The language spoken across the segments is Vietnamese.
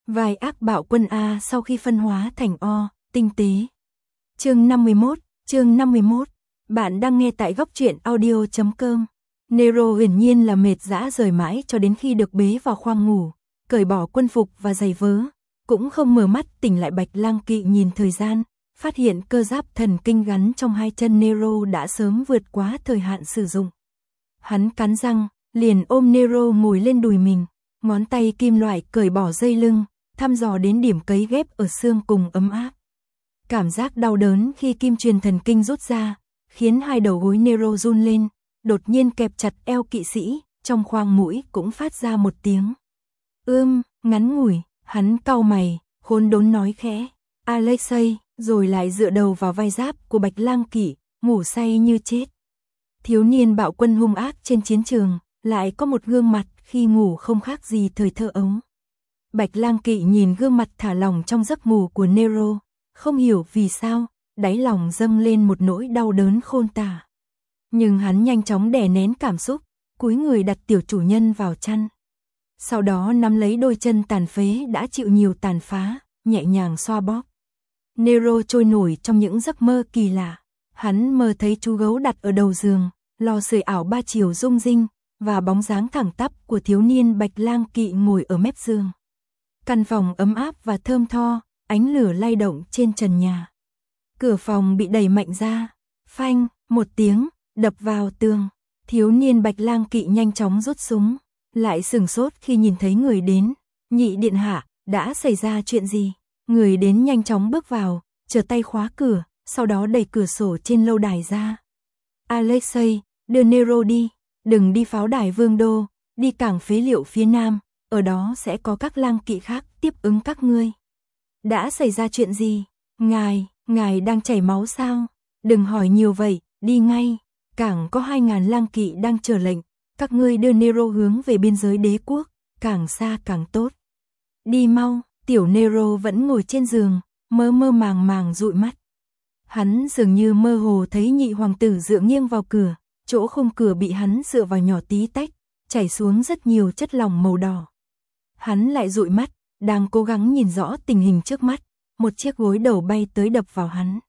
Vai ác bạo quân A sau khi phân hóa thành O, tinh tế. Chương 51, bạn đang nghe tại góc truyện audio.com. Nero hiển nhiên là mệt dã rời mãi cho đến khi được bế vào khoang ngủ, cởi bỏ quân phục và giày vớ, cũng không mở mắt tỉnh lại. Bạch Lang Kỵ nhìn thời gian, phát hiện cơ giáp thần kinh gắn trong hai chân Nero đã sớm vượt quá thời hạn sử dụng. Hắn cắn răng, liền ôm Nero ngồi lên đùi mình, ngón tay kim loại cởi bỏ dây lưng, thăm dò đến điểm cấy ghép ở xương cùng ấm áp. Cảm giác đau đớn khi kim truyền thần kinh rút ra, khiến hai đầu gối Nero run lên, đột nhiên kẹp chặt eo kỵ sĩ, trong khoang mũi cũng phát ra một tiếng ngắn ngủi. Hắn cau mày, khốn đốn nói khẽ, Alexei, rồi lại dựa đầu vào vai giáp của Bạch Lang Kỵ, ngủ say như chết. Thiếu niên bạo quân hung ác trên chiến trường, lại có một gương mặt khi ngủ không khác gì thời thơ ấu. Bạch Lang Kỵ nhìn gương mặt thả lỏng trong giấc ngủ của Nero, không hiểu vì sao, đáy lòng dâng lên một nỗi đau đớn khôn tả. Nhưng hắn nhanh chóng đè nén cảm xúc, cúi người đặt tiểu chủ nhân vào chăn. Sau đó nắm lấy đôi chân tàn phế đã chịu nhiều tàn phá, nhẹ nhàng xoa bóp. Nero trôi nổi trong những giấc mơ kỳ lạ. Hắn mơ thấy chú gấu đặt ở đầu giường, lò sưởi ảo ba chiều rung rinh, và bóng dáng thẳng tắp của thiếu niên Bạch Lang Kỵ ngồi ở mép giường. Căn phòng ấm áp và thơm tho, ánh lửa lay động trên trần nhà. Cửa phòng bị đẩy mạnh ra, phanh, một tiếng, đập vào tường. Thiếu niên Bạch Lang Kỵ nhanh chóng rút súng, lại sửng sốt khi nhìn thấy người đến. Nhị điện hạ, đã xảy ra chuyện gì? Người đến nhanh chóng bước vào, trở tay khóa cửa, sau đó đẩy cửa sổ trên lâu đài ra. Alexei, đưa Nero đi, đừng đi pháo đài Vương Đô, đi cảng phế liệu phía nam, ở đó sẽ có các lang kỵ khác tiếp ứng các ngươi. Đã xảy ra chuyện gì? Ngài đang chảy máu sao? Đừng hỏi nhiều vậy, đi ngay, cảng có 2000 lang kỵ đang chờ lệnh, các ngươi đưa Nero hướng về biên giới đế quốc, càng xa càng tốt. Đi mau. Tiểu Nero vẫn ngồi trên giường, mơ màng dụi mắt. Hắn dường như mơ hồ thấy nhị hoàng tử dựa nghiêng vào cửa, chỗ khung cửa bị hắn dựa vào nhỏ tí tách, chảy xuống rất nhiều chất lỏng màu đỏ. Hắn lại dụi mắt, đang cố gắng nhìn rõ tình hình trước mắt, một chiếc gối đầu bay tới đập vào hắn.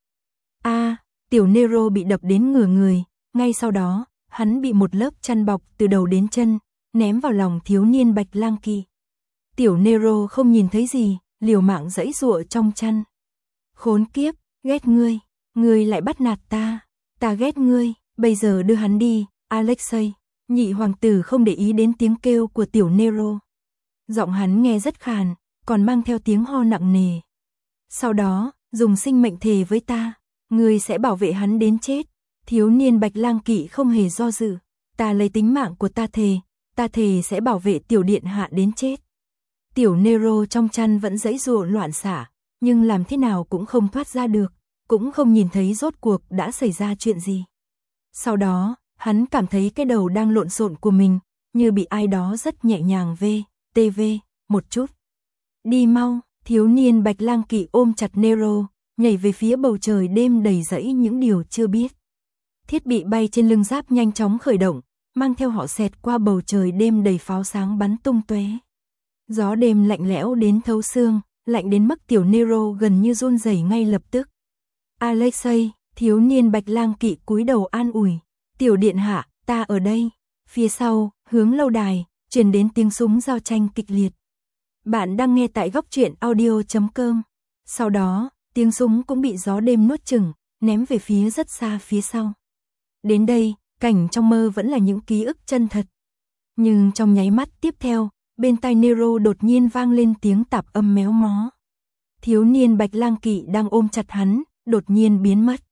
Tiểu Nero bị đập đến ngửa người, ngay sau đó, hắn bị một lớp chăn bọc từ đầu đến chân, ném vào lòng thiếu niên Bạch Lang Kỵ. Tiểu Nero không nhìn thấy gì, liều mạng giãy giụa trong chăn. Khốn kiếp, ghét ngươi lại bắt nạt ta ghét ngươi, bây giờ đưa hắn đi, Alexei. Nhị hoàng tử không để ý đến tiếng kêu của tiểu Nero. Giọng hắn nghe rất khàn, còn mang theo tiếng ho nặng nề. Sau đó, dùng sinh mệnh thề với ta, ngươi sẽ bảo vệ hắn đến chết. Thiếu niên Bạch Lang Kỵ không hề do dự, ta lấy tính mạng của ta thề sẽ bảo vệ tiểu điện hạ đến chết. Tiểu Nero trong chăn vẫn giãy giụa loạn xạ, nhưng làm thế nào cũng không thoát ra được, cũng không nhìn thấy rốt cuộc đã xảy ra chuyện gì. Sau đó, hắn cảm thấy cái đầu đang lộn xộn của mình, như bị ai đó rất nhẹ nhàng một chút. Đi mau, thiếu niên Bạch Lang Kỵ ôm chặt Nero, nhảy về phía bầu trời đêm đầy rẫy những điều chưa biết. Thiết bị bay trên lưng giáp nhanh chóng khởi động, mang theo họ xẹt qua bầu trời đêm đầy pháo sáng bắn tung tóe. Gió đêm lạnh lẽo đến thấu xương, lạnh đến mức tiểu Nero gần như run rẩy ngay lập tức. Alexei, thiếu niên Bạch Lang Kỵ cúi đầu an ủi, tiểu điện hạ, ta ở đây. Phía sau, hướng lâu đài, truyền đến tiếng súng giao tranh kịch liệt. Bạn đang nghe tại góc truyện audio.com. Sau đó, tiếng súng cũng bị gió đêm nuốt chửng, ném về phía rất xa phía sau. Đến đây, cảnh trong mơ vẫn là những ký ức chân thật. Nhưng trong nháy mắt tiếp theo, bên tai Nero đột nhiên vang lên tiếng tạp âm méo mó. Thiếu niên Bạch Lang Kỵ đang ôm chặt hắn, đột nhiên biến mất.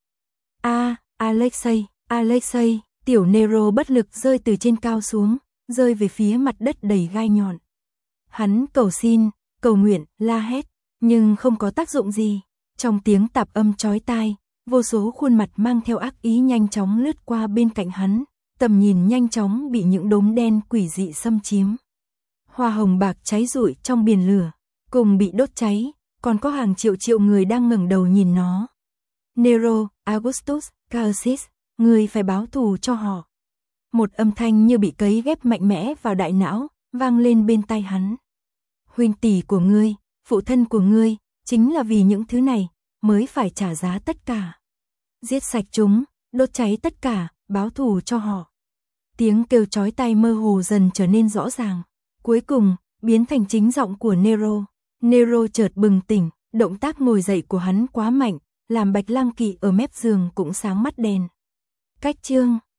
Alexei, tiểu Nero bất lực rơi từ trên cao xuống, rơi về phía mặt đất đầy gai nhọn. Hắn cầu xin, cầu nguyện, la hét, nhưng không có tác dụng gì. Trong tiếng tạp âm chói tai, vô số khuôn mặt mang theo ác ý nhanh chóng lướt qua bên cạnh hắn, tầm nhìn nhanh chóng bị những đốm đen quỷ dị xâm chiếm. Hoa hồng bạc cháy rụi trong biển lửa, cùng bị đốt cháy, còn có hàng triệu người đang ngẩng đầu nhìn nó. Nero, Augustus, Cassius, ngươi phải báo thù cho họ. Một âm thanh như bị cấy ghép mạnh mẽ vào đại não, vang lên bên tai hắn. Huynh tỷ của ngươi, phụ thân của ngươi, chính là vì những thứ này, mới phải trả giá tất cả. Giết sạch chúng, đốt cháy tất cả, báo thù cho họ. Tiếng kêu chói tai mơ hồ dần trở nên rõ ràng. Cuối cùng, biến thành chính giọng của Nero. Nero chợt bừng tỉnh, động tác ngồi dậy của hắn quá mạnh, làm Bạch Lang Kỵ ở mép giường cũng sáng mắt đèn. Cách chương